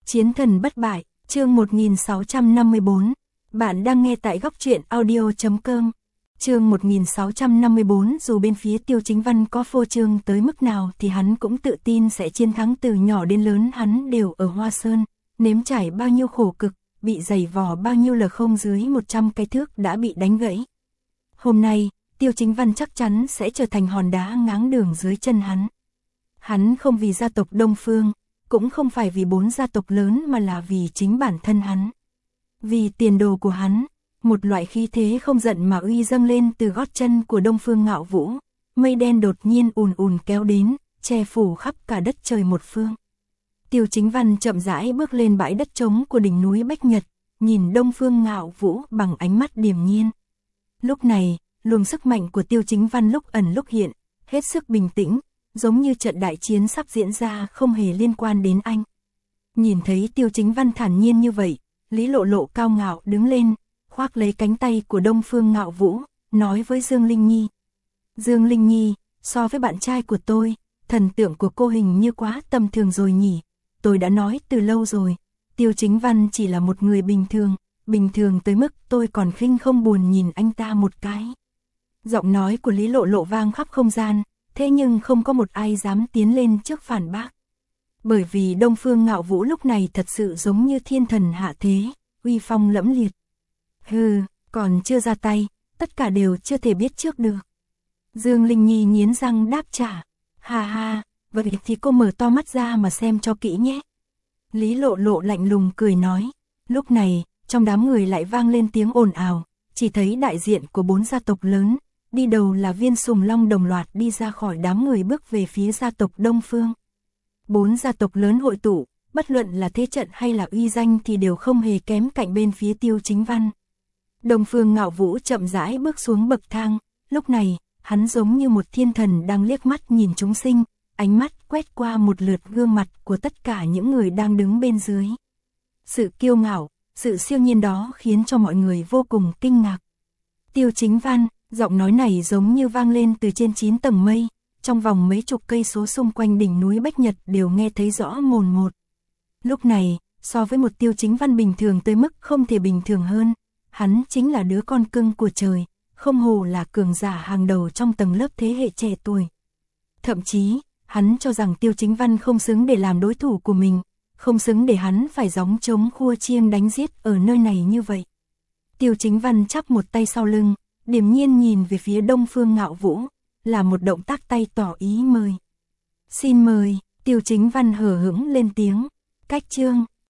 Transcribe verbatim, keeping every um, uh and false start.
Chiến thần bất bại, chương một nghìn sáu trăm năm mươi bốn. Bạn đang nghe tại góc truyện audio chấm com. Chương một nghìn sáu trăm năm mươi bốn. Dù bên phía Tiêu Chính Văn có phô trương tới mức nào thì hắn cũng tự tin sẽ chiến thắng. Từ nhỏ đến lớn hắn đều ở Hoa Sơn, nếm trải bao nhiêu khổ cực, bị giày vò bao nhiêu là không dưới một trăm cái thước đã bị đánh gãy. Hôm nay, Tiêu Chính Văn chắc chắn sẽ trở thành hòn đá ngáng đường dưới chân hắn. Hắn không vì gia tộc Đông Phương, cũng không phải vì bốn gia tộc lớn mà là vì chính bản thân hắn. Vì tiền đồ của hắn, một loại khí thế không giận mà uy dâng lên từ gót chân của Đông Phương Ngạo Vũ, mây đen đột nhiên ùn ùn kéo đến, che phủ khắp cả đất trời một phương. Tiêu Chính Văn chậm rãi bước lên bãi đất trống của đỉnh núi Bách Nhật, nhìn Đông Phương Ngạo Vũ bằng ánh mắt điềm nhiên. Lúc này, luồng sức mạnh của Tiêu Chính Văn lúc ẩn lúc hiện, hết sức bình tĩnh, giống như trận đại chiến sắp diễn ra không hề liên quan đến anh. Nhìn thấy Tiêu Chính Văn thản nhiên như vậy, Lý Lộ Lộ cao ngạo đứng lên, khoác lấy cánh tay của Đông Phương Ngạo Vũ, nói với Dương Linh Nhi. Dương Linh Nhi, so với bạn trai của tôi, thần tượng của cô hình như quá tầm thường rồi nhỉ. Tôi đã nói từ lâu rồi, Tiêu Chính Văn chỉ là một người bình thường, bình thường tới mức tôi còn khinh không buồn nhìn anh ta một cái. Giọng nói của Lý Lộ Lộ vang khắp không gian, thế nhưng không có một ai dám tiến lên trước phản bác. Bởi vì Đông Phương Ngạo Vũ lúc này thật sự giống như thiên thần hạ thế, uy phong lẫm liệt. Hừ, còn chưa ra tay, tất cả đều chưa thể biết trước được. Dương Linh Nhi nghiến răng đáp trả. Ha ha, vậy thì cô mở to mắt ra mà xem cho kỹ nhé. Lý Lộ Lộ lạnh lùng cười nói. Lúc này, trong đám người lại vang lên tiếng ồn ào, chỉ thấy đại diện của bốn gia tộc lớn, đi đầu là Viên Sùng Long đồng loạt đi ra khỏi đám người bước về phía gia tộc Đông Phương. Bốn gia tộc lớn hội tụ, bất luận là thế trận hay là uy danh thì đều không hề kém cạnh bên phía Tiêu Chính Văn. Đông Phương Ngạo Vũ chậm rãi bước xuống bậc thang, lúc này, hắn giống như một thiên thần đang liếc mắt nhìn chúng sinh, ánh mắt quét qua một lượt gương mặt của tất cả những người đang đứng bên dưới. Sự kiêu ngạo, sự siêu nhiên đó khiến cho mọi người vô cùng kinh ngạc. Tiêu Chính Văn, giọng nói này giống như vang lên từ trên chín tầng mây, trong vòng mấy chục cây số xung quanh đỉnh núi Bách Nhật đều nghe thấy rõ mồn một. Lúc này, so với một Tiêu Chính Văn bình thường tới mức không thể bình thường hơn, hắn chính là đứa con cưng của trời, không hồ là cường giả hàng đầu trong tầng lớp thế hệ trẻ tuổi. Thậm chí, hắn cho rằng Tiêu Chính Văn không xứng để làm đối thủ của mình, không xứng để hắn phải gióng trống khua chiêng đánh giết ở nơi này như vậy. Tiêu Chính Văn chắp một tay sau lưng, điềm nhiên nhìn về phía Đông Phương Ngạo Vũ, là một động tác tay tỏ ý mời. Xin mời, Tiêu Chính Văn hờ hững lên tiếng. Cách chương.